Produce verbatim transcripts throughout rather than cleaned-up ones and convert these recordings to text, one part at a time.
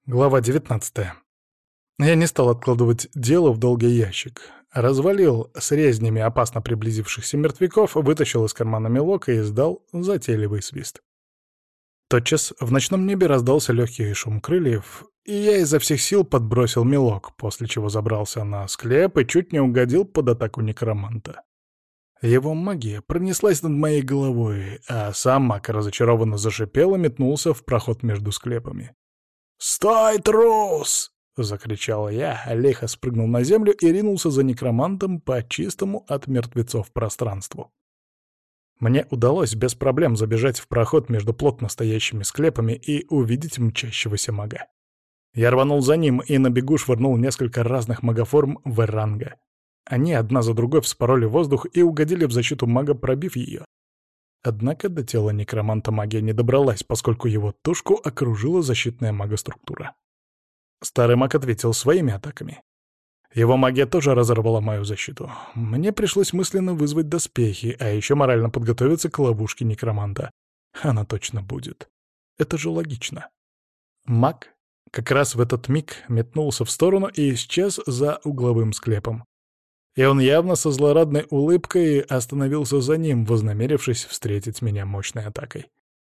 Глава девятнадцатая. Я не стал откладывать дело в долгий ящик. Развалил с резнями опасно приблизившихся мертвяков, вытащил из кармана мелок и издал затейливый свист. Тотчас в ночном небе раздался легкий шум крыльев, и я изо всех сил подбросил мелок, после чего забрался на склеп и чуть не угодил под атаку некроманта. Его магия пронеслась над моей головой, а сам маг разочарованно зашипел и метнулся в проход между склепами. «Стой, трус!» — закричал я, лихо спрыгнул на землю и ринулся за некромантом по чистому от мертвецов пространству. Мне удалось без проблем забежать в проход между плотно стоящими склепами и увидеть мчащегося мага. Я рванул за ним и на бегу швырнул несколько разных магоформ в эранга. Они одна за другой вспороли воздух и угодили в защиту мага, пробив ее. Однако до тела некроманта магия не добралась, поскольку его тушку окружила защитная магоструктура. Старый маг ответил своими атаками. Его магия тоже разорвала мою защиту. Мне пришлось мысленно вызвать доспехи, а еще морально подготовиться к ловушке некроманта. Она точно будет. Это же логично. Маг как раз в этот миг метнулся в сторону и исчез за угловым склепом. И он явно со злорадной улыбкой остановился за ним, вознамерившись встретить меня мощной атакой.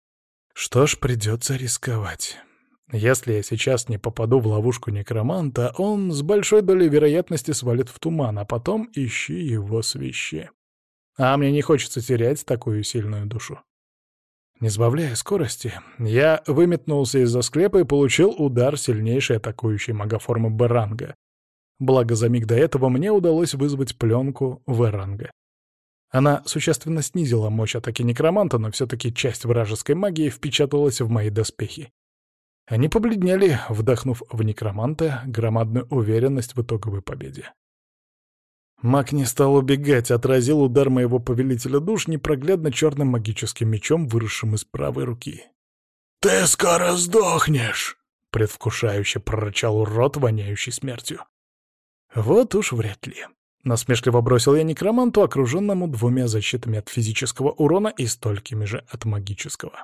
Что ж, придется рисковать. Если я сейчас не попаду в ловушку некроманта, он с большой долей вероятности свалит в туман, а потом ищи его свищи. А мне не хочется терять такую сильную душу. Не сбавляя скорости, я выметнулся из-за склепа и получил удар сильнейшей атакующей магоформы Б-ранга. Благо, за миг до этого мне удалось вызвать пленку В-ранга. Она существенно снизила мощь атаки некроманта, но все-таки часть вражеской магии впечаталась в мои доспехи. Они побледнели, вдохнув в некроманта громадную уверенность в итоговой победе. Маг не стал убегать, отразил удар моего повелителя душ непроглядно черным магическим мечом, выросшим из правой руки. «Ты скоро сдохнешь!» — предвкушающе прорычал урод, воняющий смертью. Вот уж вряд ли. Насмешливо бросил я некроманту, окруженному двумя защитами от физического урона и столькими же от магического.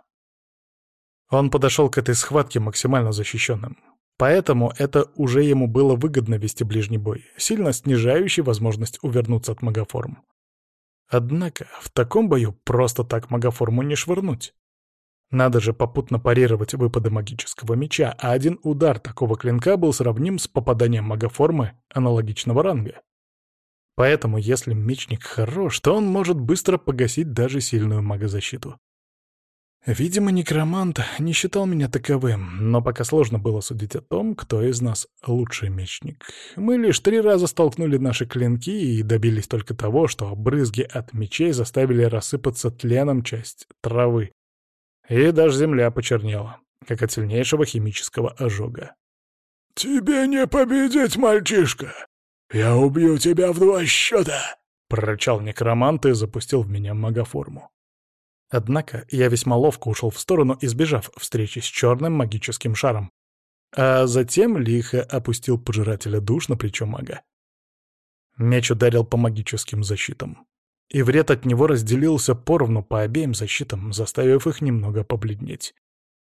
Он подошел к этой схватке максимально защищенным. Поэтому это уже ему было выгодно вести ближний бой, сильно снижающий возможность увернуться от магоформ. Однако в таком бою просто так магоформу не швырнуть. Надо же попутно парировать выпады магического меча, а один удар такого клинка был сравним с попаданием магоформы аналогичного ранга. Поэтому, если мечник хорош, то он может быстро погасить даже сильную магозащиту. Видимо, некромант не считал меня таковым, но пока сложно было судить о том, кто из нас лучший мечник. Мы лишь три раза столкнули наши клинки и добились только того, что брызги от мечей заставили рассыпаться тленом часть травы. И даже земля почернела, как от сильнейшего химического ожога. «Тебе не победить, мальчишка! Я убью тебя в два счета!» — прорычал некромант и запустил в меня магоформу. Однако я весьма ловко ушел в сторону, избежав встречи с черным магическим шаром, а затем лихо опустил пожирателя душ на плечо мага. Меч ударил по магическим защитам, и вред от него разделился поровну по обеим защитам, заставив их немного побледнеть.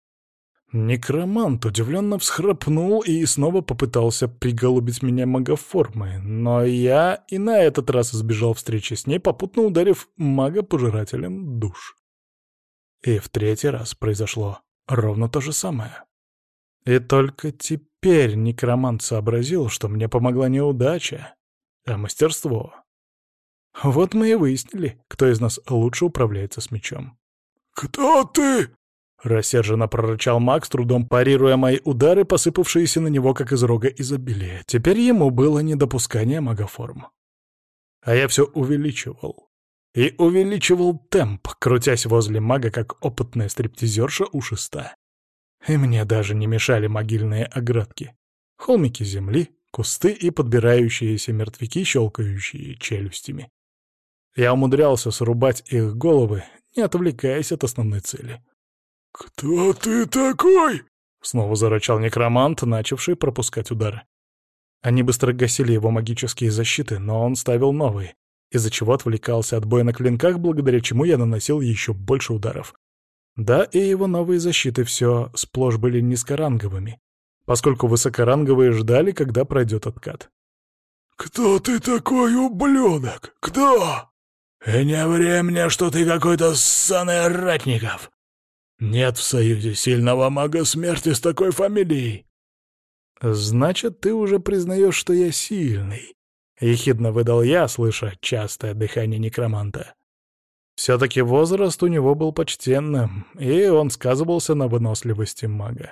Некромант удивленно всхрапнул и снова попытался приголубить меня магоформой, но я и на этот раз избежал встречи с ней, попутно ударив мага-пожирателем душ. И в третий раз произошло ровно то же самое. И только теперь некромант сообразил, что мне помогла не удача, а мастерство. Вот мы и выяснили, кто из нас лучше управляется с мечом. «Кто ты?» — рассерженно прорычал маг, с трудом парируя мои удары, посыпавшиеся на него, как из рога изобилия. Теперь ему было недопускание магоформ. А я все увеличивал. И увеличивал темп, крутясь возле мага, как опытная стриптизерша у шеста. И мне даже не мешали могильные оградки. Холмики земли, кусты и подбирающиеся мертвяки, щелкающие челюстями. Я умудрялся срубать их головы, не отвлекаясь от основной цели. «Кто ты такой?» — снова зарычал некромант, начавший пропускать удары. Они быстро гасили его магические защиты, но он ставил новые, из-за чего отвлекался от боя на клинках, благодаря чему я наносил еще больше ударов. Да, и его новые защиты все сплошь были низкоранговыми, поскольку высокоранговые ждали, когда пройдет откат. «Кто ты такой, ублюдок? Кто? И не ври мне, что ты какой-то ссаный Ратников. Нет в Союзе сильного мага смерти с такой фамилией». «Значит, ты уже признаешь, что я сильный», — ехидно выдал я, слыша частое дыхание некроманта. Все-таки возраст у него был почтенным, и он сказывался на выносливости мага.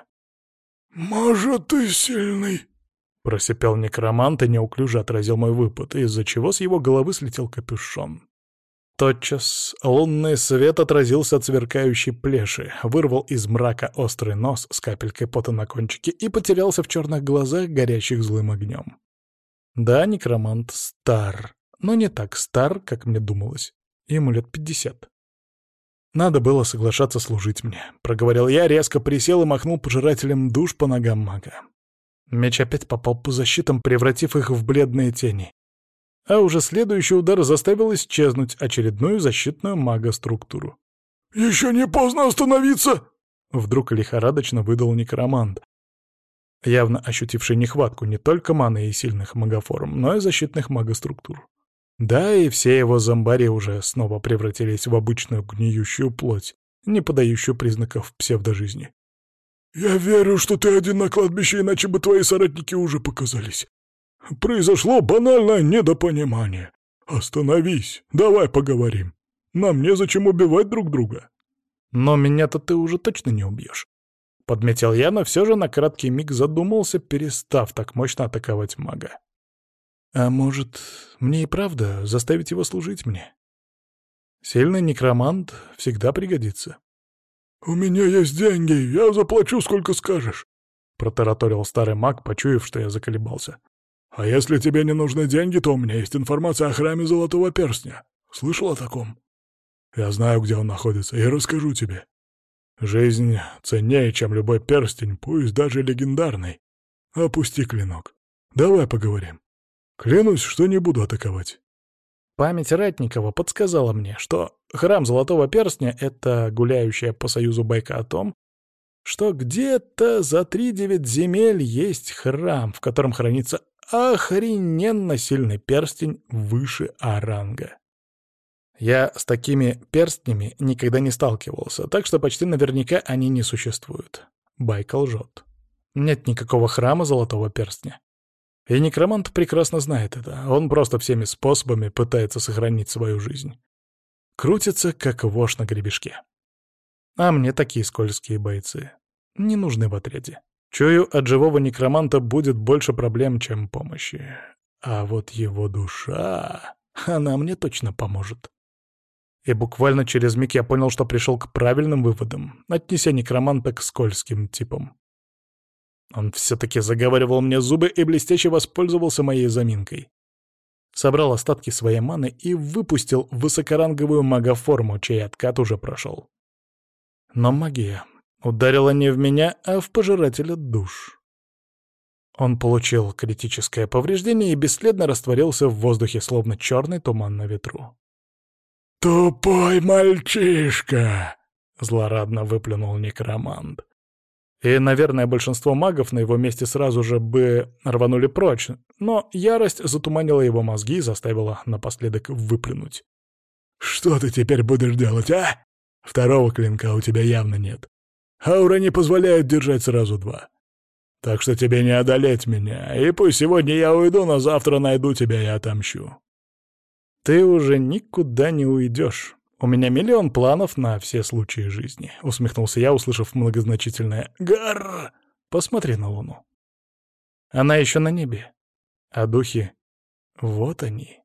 «Может, ты сильный?» — просипел некромант и неуклюже отразил мой выпад, из-за чего с его головы слетел капюшон. Тотчас лунный свет отразился от сверкающей плеши, вырвал из мрака острый нос с капелькой пота на кончике и потерялся в черных глазах, горящих злым огнем. Да, некромант стар, но не так стар, как мне думалось. Ему лет пятьдесят. «Надо было соглашаться служить мне», — проговорил я, резко присел и махнул пожирателем душ по ногам мага. Меч опять попал по защитам, превратив их в бледные тени. А уже следующий удар заставил исчезнуть очередную защитную мага-структуру. «Еще не поздно остановиться!» Вдруг лихорадочно выдал некромант, явно ощутивший нехватку не только маны и сильных магоформ, но и защитных магоструктур. Да, и все его зомбари уже снова превратились в обычную гниющую плоть, не подающую признаков псевдожизни. «Я верю, что ты один на кладбище, иначе бы твои соратники уже показались. Произошло банальное недопонимание. Остановись, давай поговорим. Нам незачем убивать друг друга». «Но меня-то ты уже точно не убьешь», — подметил я, но все же на краткий миг задумался, перестав так мощно атаковать мага. «А может, мне и правда заставить его служить мне? Сильный некромант всегда пригодится». «У меня есть деньги, я заплачу, сколько скажешь», — протараторил старый маг, почуяв, что я заколебался. «А если тебе не нужны деньги, то у меня есть информация о храме Золотого Перстня. Слышал о таком? Я знаю, где он находится, и расскажу тебе. Жизнь ценнее, чем любой перстень, пусть даже легендарный. Опусти клинок. Давай поговорим. Клянусь, что не буду атаковать». Память Ратникова подсказала мне, что храм Золотого Перстня — это гуляющая по Союзу байка о том, что где-то за три девять земель есть храм, в котором хранится охрененно сильный перстень выше А-ранга. Я с такими перстнями никогда не сталкивался, так что почти наверняка они не существуют. Байка лжет. Нет никакого храма Золотого Перстня. И некромант прекрасно знает это, он просто всеми способами пытается сохранить свою жизнь. Крутится, как вошь на гребешке. А мне такие скользкие бойцы не нужны в отряде. Чую, от живого некроманта будет больше проблем, чем помощи. А вот его душа, она мне точно поможет. И буквально через миг я понял, что пришел к правильным выводам, отнеся некроманта к скользким типам. Он все-таки заговаривал мне зубы и блестяще воспользовался моей заминкой. Собрал остатки своей маны и выпустил высокоранговую магоформу, чей откат уже прошел. Но магия ударила не в меня, а в пожирателя душ. Он получил критическое повреждение и бесследно растворился в воздухе, словно черный туман на ветру. «Тупой мальчишка!» — злорадно выплюнул некромант. И, наверное, большинство магов на его месте сразу же бы рванули прочь, но ярость затуманила его мозги и заставила напоследок выплюнуть. «Что ты теперь будешь делать, а? Второго клинка у тебя явно нет. Аура не позволяет держать сразу два. Так что тебе не одолеть меня, и пусть сегодня я уйду, но завтра найду тебя и отомщу». «Ты уже никуда не уйдешь. У меня миллион планов на все случаи жизни», — усмехнулся я, услышав многозначительное «Гарр!» «Посмотри на луну. Она еще на небе. А духи — вот они».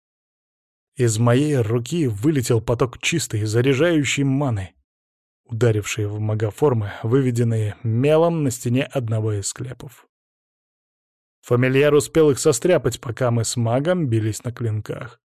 Из моей руки вылетел поток чистой, заряжающей маны, ударивший в магоформы, выведенные мелом на стене одного из склепов. Фамильяр успел их состряпать, пока мы с магом бились на клинках.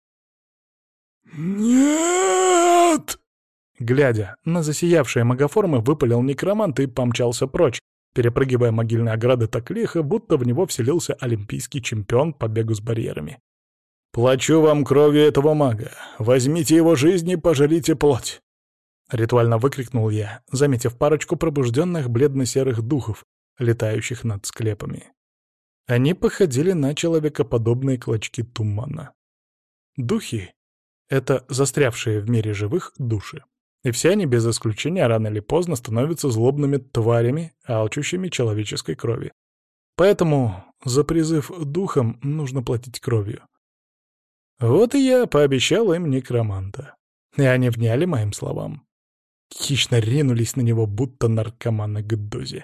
«Нет!» Глядя на засиявшие магоформы, выпалил некромант и помчался прочь, перепрыгивая могильные ограды так лихо, будто в него вселился олимпийский чемпион по бегу с барьерами. «Плачу вам кровью этого мага. Возьмите его жизнь и пожалите плоть!» Ритуально выкрикнул я, заметив парочку пробужденных бледно-серых духов, летающих над склепами. Они походили на человекоподобные клочки тумана. Духи — это застрявшие в мире живых души. И все они без исключения рано или поздно становятся злобными тварями, алчущими человеческой крови. Поэтому за призыв духом нужно платить кровью. Вот и я пообещал им некроманта. И они вняли моим словам. Хищно ринулись на него, будто наркоманы к дозе.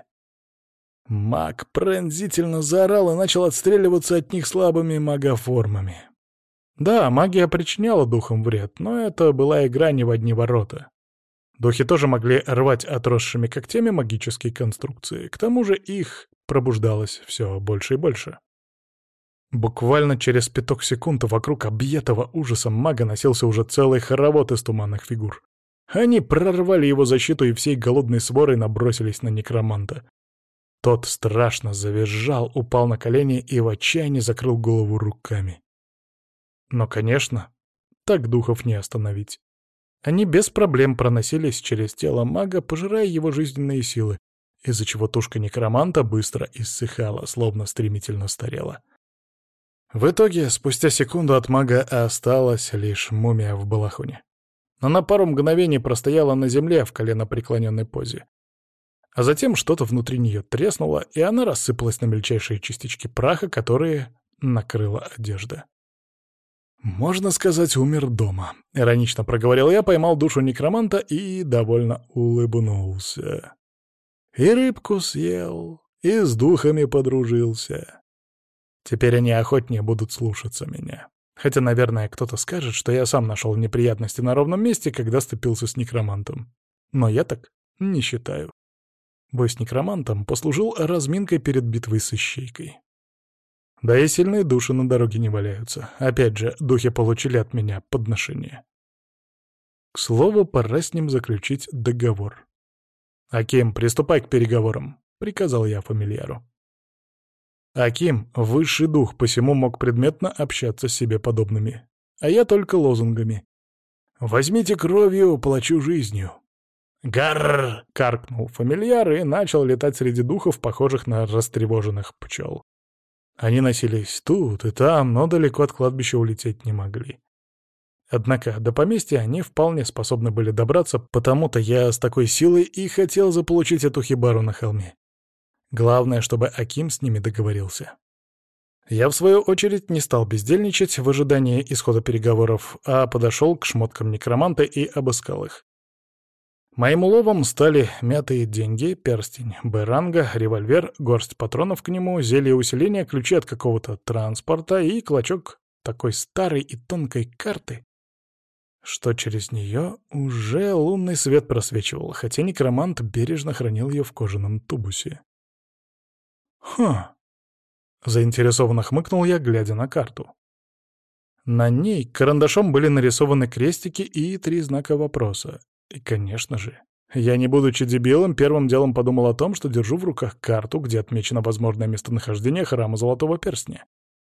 Маг пронзительно заорал и начал отстреливаться от них слабыми магоформами. Да, магия причиняла духам вред, но это была игра не в одни ворота. Духи тоже могли рвать отросшими когтями магические конструкции. К тому же их пробуждалось все больше и больше. Буквально через пяток секунд вокруг объятого ужасом мага носился уже целый хоровод из туманных фигур. Они прорвали его защиту и всей голодной сворой набросились на некроманта. Тот страшно завизжал, упал на колени и в отчаянии закрыл голову руками. Но, конечно, так духов не остановить. Они без проблем проносились через тело мага, пожирая его жизненные силы, из-за чего тушка некроманта быстро иссыхала, словно стремительно старела. В итоге, спустя секунду от мага осталась лишь мумия в балахоне. Она пару мгновений простояла на земле в коленопреклоненной позе. А затем что-то внутри нее треснуло, и она рассыпалась на мельчайшие частички праха, которые накрыла одежда. «Можно сказать, умер дома», — иронично проговорил я, поймал душу некроманта и довольно улыбнулся. И рыбку съел, и с духами подружился. Теперь они охотнее будут слушаться меня. Хотя, наверное, кто-то скажет, что я сам нашел неприятности на ровном месте, когда сцепился с некромантом. Но я так не считаю. Бой с некромантом послужил разминкой перед битвой с ищейкой. Да и сильные души на дороге не валяются. Опять же, духи получили от меня подношение. К слову, пора с ним заключить договор. «Аким, приступай к переговорам», — приказал я фамильяру. Аким — высший дух, посему мог предметно общаться с себе подобными. А я только лозунгами. «Возьмите кровью, плачу жизнью». «Гарррр!» — каркнул фамильяр и начал летать среди духов, похожих на растревоженных пчел. Они носились тут и там, но далеко от кладбища улететь не могли. Однако до поместья они вполне способны были добраться, потому-то я с такой силой и хотел заполучить эту хибару на холме. Главное, чтобы Аким с ними договорился. Я, в свою очередь, не стал бездельничать в ожидании исхода переговоров, а подошел к шмоткам некроманта и обыскал их. Моим уловом стали мятые деньги, перстень Б-ранга, револьвер, горсть патронов к нему, зелье усиления, ключи от какого-то транспорта и клочок такой старой и тонкой карты, что через нее уже лунный свет просвечивал, хотя некромант бережно хранил ее в кожаном тубусе. «Хм!» — заинтересованно хмыкнул я, глядя на карту. На ней карандашом были нарисованы крестики и три знака вопроса. И, конечно же, я, не будучи дебилом, первым делом подумал о том, что держу в руках карту, где отмечено возможное местонахождение храма Золотого Перстня.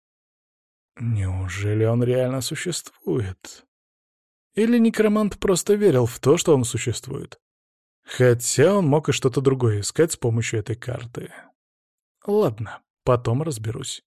Неужели он реально существует? Или некромант просто верил в то, что он существует? Хотя он мог и что-то другое искать с помощью этой карты. Ладно, потом разберусь.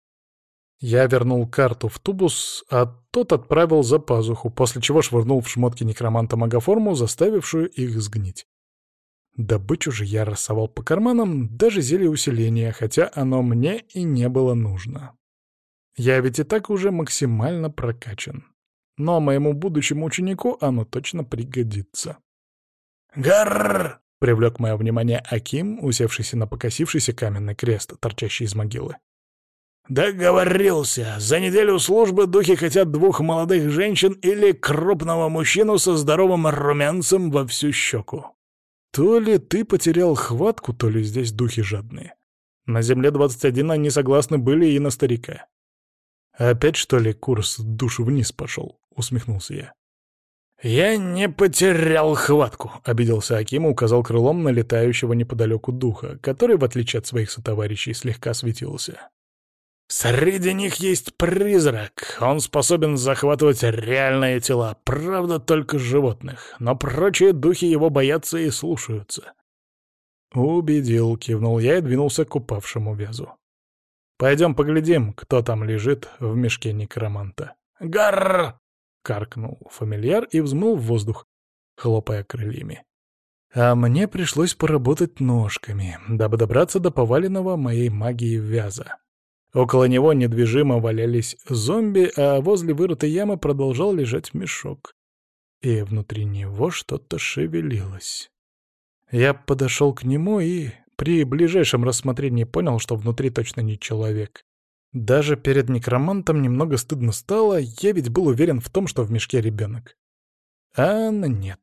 Я вернул карту в тубус, а тот отправил за пазуху, после чего швырнул в шмотки некроманта магоформу, заставившую их сгнить. Добычу же я рассовал по карманам, даже зелье усиления, хотя оно мне и не было нужно. Я ведь и так уже максимально прокачан. Но моему будущему ученику оно точно пригодится. «Гарррр!» — привлек мое внимание Аким, усевшийся на покосившийся каменный крест, торчащий из могилы. «Договорился. За неделю службы духи хотят двух молодых женщин или крупного мужчину со здоровым румянцем во всю щеку. То ли ты потерял хватку, то ли здесь духи жадные. На земле двадцать один они согласны были и на старика. Опять, что ли, курс душ вниз пошел?» — усмехнулся я. «Я не потерял хватку», — обиделся Аким и указал крылом на летающего неподалеку духа, который, в отличие от своих сотоварищей, слегка светился. «Среди них есть призрак. Он способен захватывать реальные тела, правда, только животных, но прочие духи его боятся и слушаются. «Убедил», — кивнул я и двинулся к упавшему вязу. «Пойдем поглядим, кто там лежит в мешке некроманта». «Гарррр!» — каркнул фамильяр и взмыл в воздух, хлопая крыльями. А мне пришлось поработать ножками, дабы добраться до поваленного моей магией вяза. Около него недвижимо валялись зомби, а возле вырытой ямы продолжал лежать мешок. И внутри него что-то шевелилось. Я подошел к нему и при ближайшем рассмотрении понял, что внутри точно не человек. Даже перед некромантом немного стыдно стало, я ведь был уверен в том, что в мешке ребенок. А нет.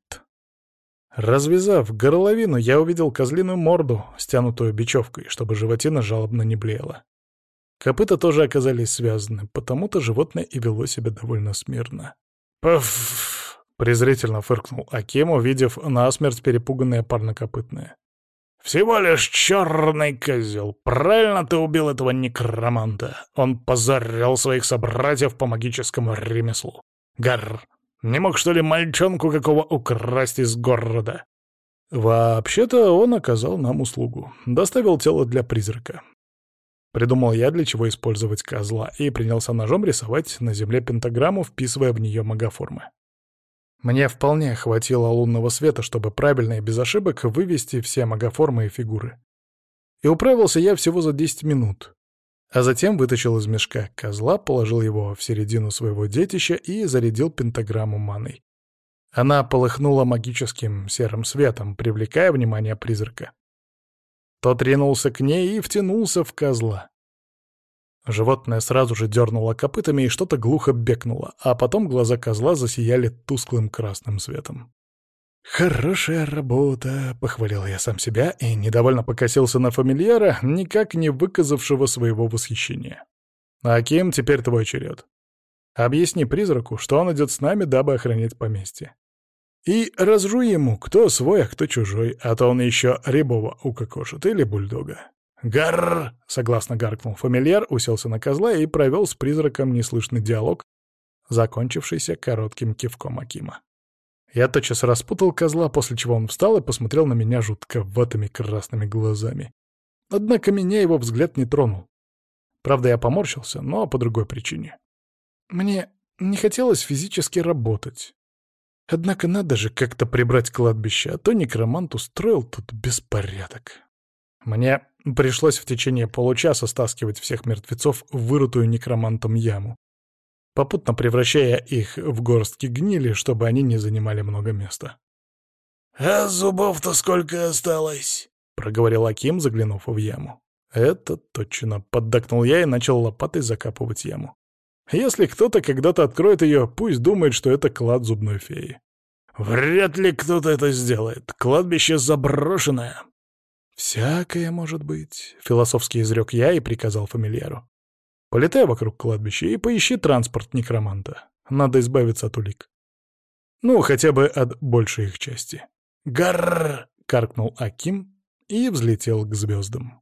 Развязав горловину, я увидел козлиную морду, стянутую бечевкой, чтобы животина жалобно не блеяла. Копыта тоже оказались связаны, потому-то животное и вело себя довольно смирно. «Пф!» — презрительно фыркнул Аким, увидев насмерть перепуганное парнокопытное. «Всего лишь черный козел. Правильно ты убил этого некроманта. Он позорил своих собратьев по магическому ремеслу. Гарр! Не мог, что ли, мальчонку какого украсть из города?» «Вообще-то он оказал нам услугу. Доставил тело для призрака». Придумал я, для чего использовать козла, и принялся ножом рисовать на земле пентаграмму, вписывая в нее магоформы. Мне вполне хватило лунного света, чтобы правильно и без ошибок вывести все магоформы и фигуры. И управился я всего за десять минут. А затем вытащил из мешка козла, положил его в середину своего детища и зарядил пентаграмму маной. Она полыхнула магическим серым светом, привлекая внимание призрака. Тот ринулся к ней и втянулся в козла. Животное сразу же дернуло копытами и что-то глухо бекнуло, а потом глаза козла засияли тусклым красным светом. «Хорошая работа», — похвалил я сам себя и недовольно покосился на фамильяра, никак не выказавшего своего восхищения. «Аким, теперь твой черед. Объясни призраку, что он идет с нами, дабы охранять поместье. И разжуй ему, кто свой, а кто чужой, а то он еще рябого укокошит или бульдога». «Гарррр!» — согласно гаркнул фамильяр, уселся на козла и провел с призраком неслышный диалог, закончившийся коротким кивком Акима. Я тотчас распутал козла, после чего он встал и посмотрел на меня жутковатыми красными глазами. Однако меня его взгляд не тронул. Правда, я поморщился, но по другой причине. Мне не хотелось физически работать. Однако надо же как-то прибрать кладбище, а то некромант устроил тут беспорядок. Мне пришлось в течение получаса стаскивать всех мертвецов в вырытую некромантом яму, попутно превращая их в горстки гнили, чтобы они не занимали много места. «А зубов-то сколько осталось?» — проговорил Аким, заглянув в яму. «Это точно», — поддакнул я и начал лопатой закапывать яму. «Если кто-то когда-то откроет ее, пусть думает, что это клад зубной феи». «Вряд ли кто-то это сделает. Кладбище заброшенное». «Всякое может быть», — философски изрек я и приказал фамильяру. «Полетай вокруг кладбища и поищи транспорт некроманта. Надо избавиться от улик. Ну, хотя бы от большей их части». «Гарррр!» — каркнул Аким и взлетел к звездам.